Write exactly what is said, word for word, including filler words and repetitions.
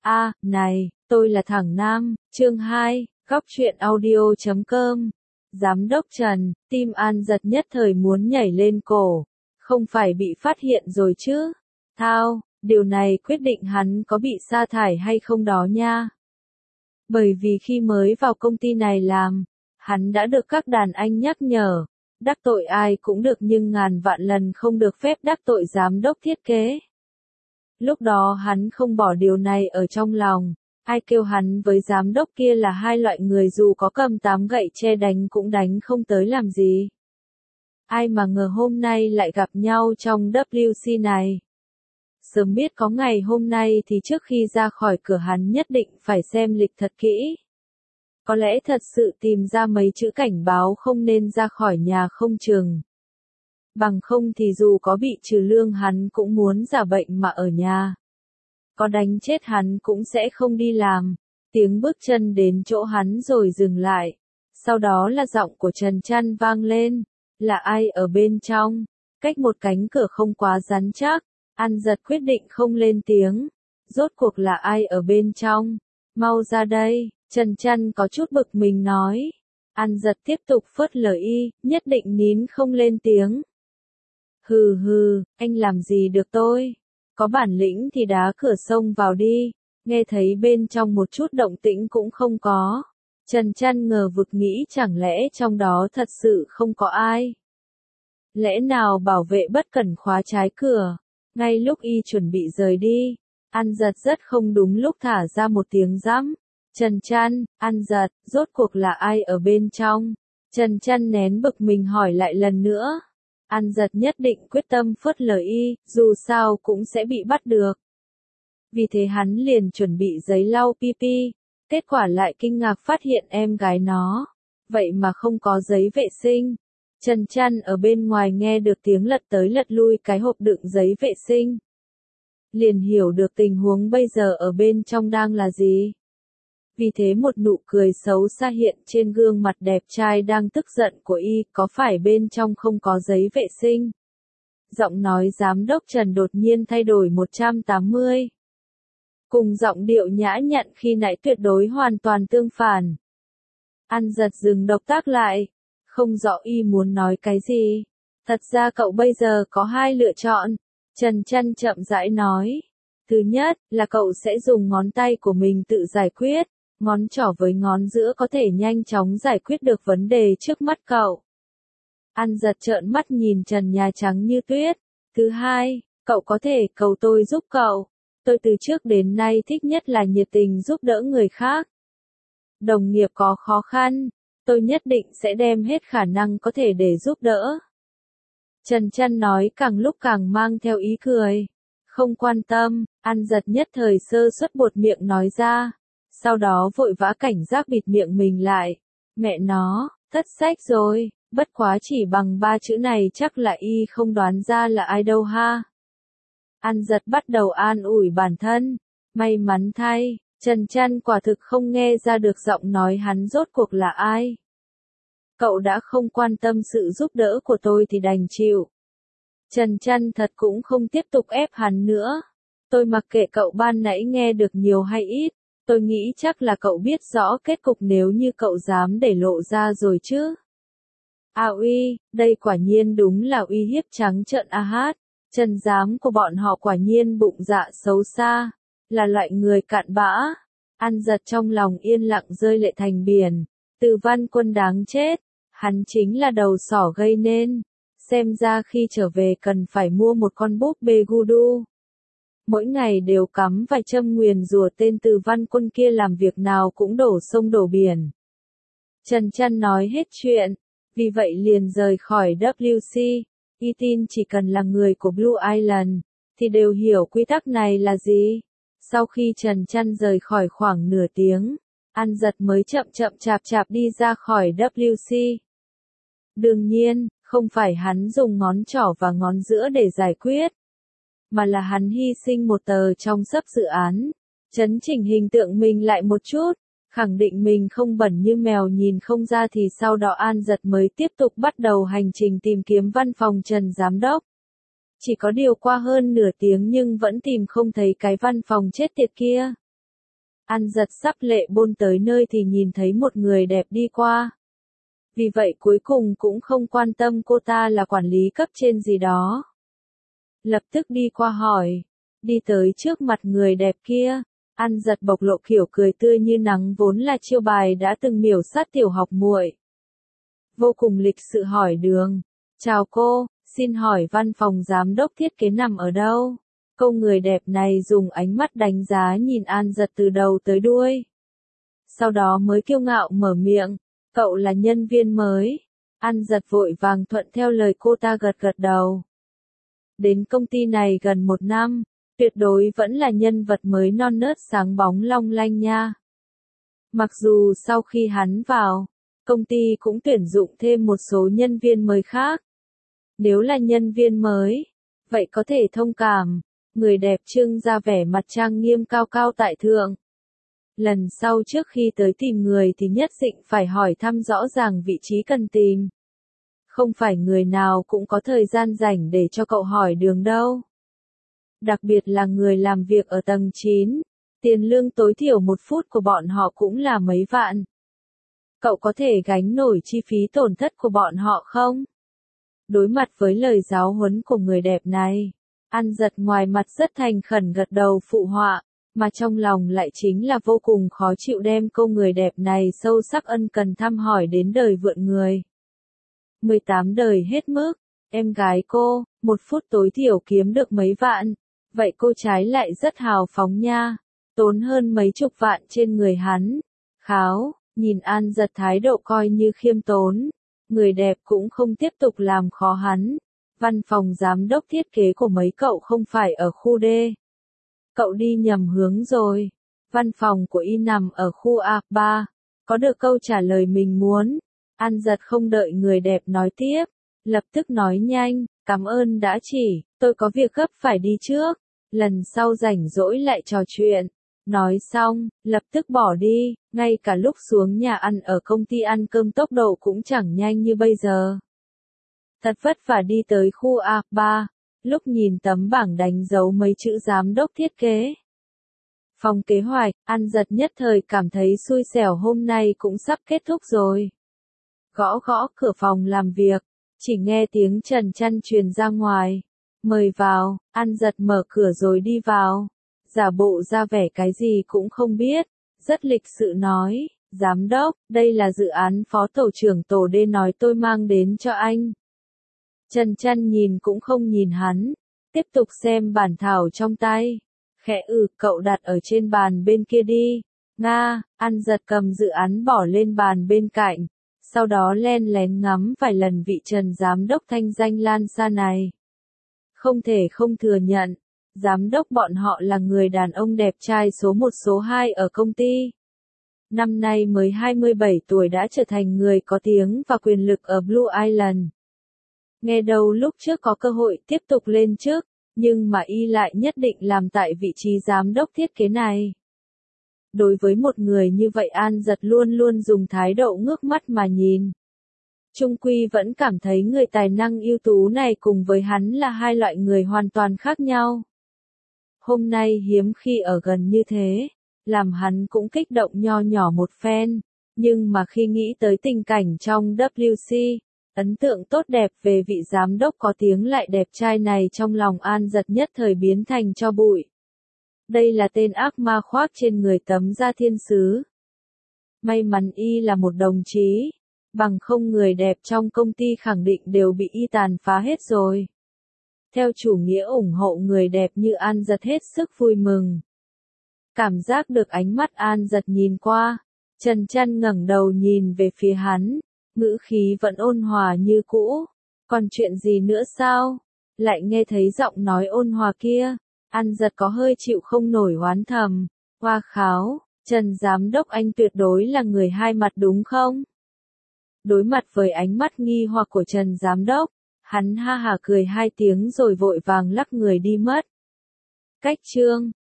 A, này, tôi là thằng Nam, chương hai, góc truyện audio chấm com. Giám đốc Trần, tim An giật nhất thời muốn nhảy lên cổ. Không phải bị phát hiện rồi chứ? Thao, điều này quyết định hắn có bị sa thải hay không đó nha. Bởi vì khi mới vào công ty này làm, hắn đã được các đàn anh nhắc nhở, đắc tội ai cũng được nhưng ngàn vạn lần không được phép đắc tội giám đốc thiết kế. Lúc đó hắn không bỏ điều này ở trong lòng, ai kêu hắn với giám đốc kia là hai loại người dù có cầm tám gậy che đánh cũng đánh không tới làm gì. Ai mà ngờ hôm nay lại gặp nhau trong W C này. Sớm biết có ngày hôm nay thì trước khi ra khỏi cửa hắn nhất định phải xem lịch thật kỹ. Có lẽ thật sự tìm ra mấy chữ cảnh báo không nên ra khỏi nhà không chừng. Bằng không thì dù có bị trừ lương hắn cũng muốn giả bệnh mà ở nhà. Có đánh chết hắn cũng sẽ không đi làm. Tiếng bước chân đến chỗ hắn rồi dừng lại. Sau đó là giọng của Trần Trăn vang lên. Là ai ở bên trong? Cách một cánh cửa không quá rắn chắc. An giật quyết định không lên tiếng. Rốt cuộc là ai ở bên trong? Mau ra đây, Trần Trăn có chút bực mình nói. An giật tiếp tục phớt lờ y, nhất định nín không lên tiếng. Hừ hừ, anh làm gì được tôi? Có bản lĩnh thì đá cửa xông vào đi. Nghe thấy bên trong một chút động tĩnh cũng không có. Trần Trăn ngờ vực nghĩ chẳng lẽ trong đó thật sự không có ai. Lẽ nào bảo vệ bất cẩn khóa trái cửa? Ngay lúc y chuẩn bị rời đi, An giật rất không đúng lúc thả ra một tiếng rắm. Trần Trăn, An giật, rốt cuộc là ai ở bên trong? Trần Trăn nén bực mình hỏi lại lần nữa. An giật nhất định quyết tâm phớt lờ y, dù sao cũng sẽ bị bắt được. Vì thế hắn liền chuẩn bị giấy lau pipi, kết quả lại kinh ngạc phát hiện em gái nó. Vậy mà không có giấy vệ sinh. Trần Trăn ở bên ngoài nghe được tiếng lật tới lật lui cái hộp đựng giấy vệ sinh. Liền hiểu được tình huống bây giờ ở bên trong đang là gì. Vì thế một nụ cười xấu xa hiện trên gương mặt đẹp trai đang tức giận của y, có phải bên trong không có giấy vệ sinh? Giọng nói giám đốc Trần đột nhiên thay đổi một trăm tám mươi. Cùng giọng điệu nhã nhặn khi nãy tuyệt đối hoàn toàn tương phản. An giật dừng động tác lại. Không rõ y muốn nói cái gì. Thật ra cậu bây giờ có hai lựa chọn. Trần Trăn chậm rãi nói. Thứ nhất, là cậu sẽ dùng ngón tay của mình tự giải quyết. Ngón trỏ với ngón giữa có thể nhanh chóng giải quyết được vấn đề trước mắt cậu. An giật trợn mắt nhìn trần nhà trắng như tuyết. Thứ hai, cậu có thể cầu tôi giúp cậu. Tôi từ trước đến nay thích nhất là nhiệt tình giúp đỡ người khác. Đồng nghiệp có khó khăn, tôi nhất định sẽ đem hết khả năng có thể để giúp đỡ. Trần Trăn nói càng lúc càng mang theo ý cười. Không quan tâm, An giật nhất thời sơ suất buột miệng nói ra. Sau đó vội vã cảnh giác bịt miệng mình lại. Mẹ nó, thất sách rồi, bất quá chỉ bằng ba chữ này chắc là y không đoán ra là ai đâu ha. An giật bắt đầu an ủi bản thân. May mắn thay, Trần Trăn quả thực không nghe ra được giọng nói hắn rốt cuộc là ai. Cậu đã không quan tâm sự giúp đỡ của tôi thì đành chịu. Trần Trăn thật cũng không tiếp tục ép hắn nữa. Tôi mặc kệ cậu ban nãy nghe được nhiều hay ít. Tôi nghĩ chắc là cậu biết rõ kết cục nếu như cậu dám để lộ ra rồi chứ. À uy, đây quả nhiên đúng là uy hiếp trắng trợn a hát. Trần giám của bọn họ quả nhiên bụng dạ xấu xa. Là loại người cạn bã. An giật trong lòng yên lặng rơi lệ thành biển. Từ Văn Quân đáng chết. Hắn chính là đầu sỏ gây nên. Xem ra khi trở về cần phải mua một con búp bê Gudu. Mỗi ngày đều cắm vài châm nguyền rủa tên Từ Văn Quân kia làm việc nào cũng đổ sông đổ biển. Trần Trăn nói hết chuyện. Vì vậy liền rời khỏi W C. Y tin chỉ cần là người của Blue Island, thì đều hiểu quy tắc này là gì. Sau khi Trần Trăn rời khỏi khoảng nửa tiếng, An giật mới chậm chậm chạp chạp đi ra khỏi W C. Đương nhiên, không phải hắn dùng ngón trỏ và ngón giữa để giải quyết, mà là hắn hy sinh một tờ trong sấp dự án, chấn chỉnh hình tượng mình lại một chút, khẳng định mình không bẩn như mèo nhìn không ra thì sau đó An giật mới tiếp tục bắt đầu hành trình tìm kiếm văn phòng Trần Giám Đốc. Chỉ có điều qua hơn nửa tiếng nhưng vẫn tìm không thấy cái văn phòng chết tiệt kia. An Giật sắp lệ bôn tới nơi thì nhìn thấy một người đẹp đi qua. Vì vậy cuối cùng cũng không quan tâm cô ta là quản lý cấp trên gì đó. Lập tức đi qua hỏi. Đi tới trước mặt người đẹp kia. An Giật bộc lộ kiểu cười tươi như nắng vốn là chiêu bài đã từng miểu sát tiểu học muội. Vô cùng lịch sự hỏi đường. Chào cô, xin hỏi văn phòng giám đốc thiết kế nằm ở đâu? Câu người đẹp này dùng ánh mắt đánh giá nhìn An Giật từ đầu tới đuôi. Sau đó mới kiêu ngạo mở miệng, cậu là nhân viên mới. An Giật vội vàng thuận theo lời cô ta gật gật đầu. Đến công ty này gần một năm, tuyệt đối vẫn là nhân vật mới non nớt sáng bóng long lanh nha. Mặc dù sau khi hắn vào, công ty cũng tuyển dụng thêm một số nhân viên mới khác. Nếu là nhân viên mới, vậy có thể thông cảm. Người đẹp trưng ra vẻ mặt trang nghiêm cao cao tại thượng. Lần sau trước khi tới tìm người thì nhất định phải hỏi thăm rõ ràng vị trí cần tìm. Không phải người nào cũng có thời gian rảnh để cho cậu hỏi đường đâu. Đặc biệt là người làm việc ở tầng chín, tiền lương tối thiểu một phút của bọn họ cũng là mấy vạn. Cậu có thể gánh nổi chi phí tổn thất của bọn họ không? Đối mặt với lời giáo huấn của người đẹp này, An Giật ngoài mặt rất thành khẩn gật đầu phụ họa, mà trong lòng lại chính là vô cùng khó chịu đem câu người đẹp này sâu sắc ân cần thăm hỏi đến đời vượn người. mười tám đời hết mức, em gái cô, một phút tối thiểu kiếm được mấy vạn, vậy cô trái lại rất hào phóng nha, tốn hơn mấy chục vạn trên người hắn. Kháo, nhìn An Giật thái độ coi như khiêm tốn, người đẹp cũng không tiếp tục làm khó hắn. Văn phòng giám đốc thiết kế của mấy cậu không phải ở khu D. Cậu đi nhầm hướng rồi. Văn phòng của y nằm ở khu A ba. Có được câu trả lời mình muốn. An Giật không đợi người đẹp nói tiếp. Lập tức nói nhanh, cảm ơn đã chỉ, tôi có việc gấp phải đi trước. Lần sau rảnh rỗi lại trò chuyện. Nói xong, lập tức bỏ đi, ngay cả lúc xuống nhà ăn ở công ty ăn cơm tốc độ cũng chẳng nhanh như bây giờ. Thật vất vả đi tới khu A ba, lúc nhìn tấm bảng đánh dấu mấy chữ giám đốc thiết kế. Phòng kế hoạch, An Giật nhất thời cảm thấy xui xẻo hôm nay cũng sắp kết thúc rồi. Gõ gõ cửa phòng làm việc, chỉ nghe tiếng trần trăn truyền ra ngoài. Mời vào, An Giật mở cửa rồi đi vào. Giả bộ ra vẻ cái gì cũng không biết, rất lịch sự nói, giám đốc, đây là dự án phó tổ trưởng tổ D nói tôi mang đến cho anh. Trần Trăn nhìn cũng không nhìn hắn, tiếp tục xem bản thảo trong tay. Khẽ ừ, cậu đặt ở trên bàn bên kia đi. Nga, An Giật cầm dự án bỏ lên bàn bên cạnh, sau đó len lén ngắm vài lần vị Trần giám đốc thanh danh lan xa này. Không thể không thừa nhận, giám đốc bọn họ là người đàn ông đẹp trai số một số hai ở công ty. Năm nay mới hai mươi bảy tuổi đã trở thành người có tiếng và quyền lực ở Blue Island. Nghe đâu lúc trước có cơ hội tiếp tục lên chức, nhưng mà y lại nhất định làm tại vị trí giám đốc thiết kế này. Đối với một người như vậy An Giật luôn luôn dùng thái độ ngước mắt mà nhìn. Trung quy vẫn cảm thấy người tài năng ưu tú này cùng với hắn là hai loại người hoàn toàn khác nhau. Hôm nay hiếm khi ở gần như thế, làm hắn cũng kích động nho nhỏ một phen, nhưng mà khi nghĩ tới tình cảnh trong W C, ấn tượng tốt đẹp về vị giám đốc có tiếng lại đẹp trai này trong lòng An Giật nhất thời biến thành tro bụi. Đây là tên ác ma khoác trên người tấm da thiên sứ. May mắn y là một đồng chí, bằng không người đẹp trong công ty khẳng định đều bị y tàn phá hết rồi. Theo chủ nghĩa ủng hộ người đẹp như An Giật hết sức vui mừng. Cảm giác được ánh mắt An Giật nhìn qua, Trần Trăn ngẩng đầu nhìn về phía hắn, ngữ khí vẫn ôn hòa như cũ. Còn chuyện gì nữa sao? Lại nghe thấy giọng nói ôn hòa kia, An Giật có hơi chịu không nổi oán thầm. Hoa kháo, Trần giám đốc anh tuyệt đối là người hai mặt đúng không? Đối mặt với ánh mắt nghi hoặc của Trần giám đốc, hắn ha hả cười hai tiếng rồi vội vàng lắc người đi mất. Cách chương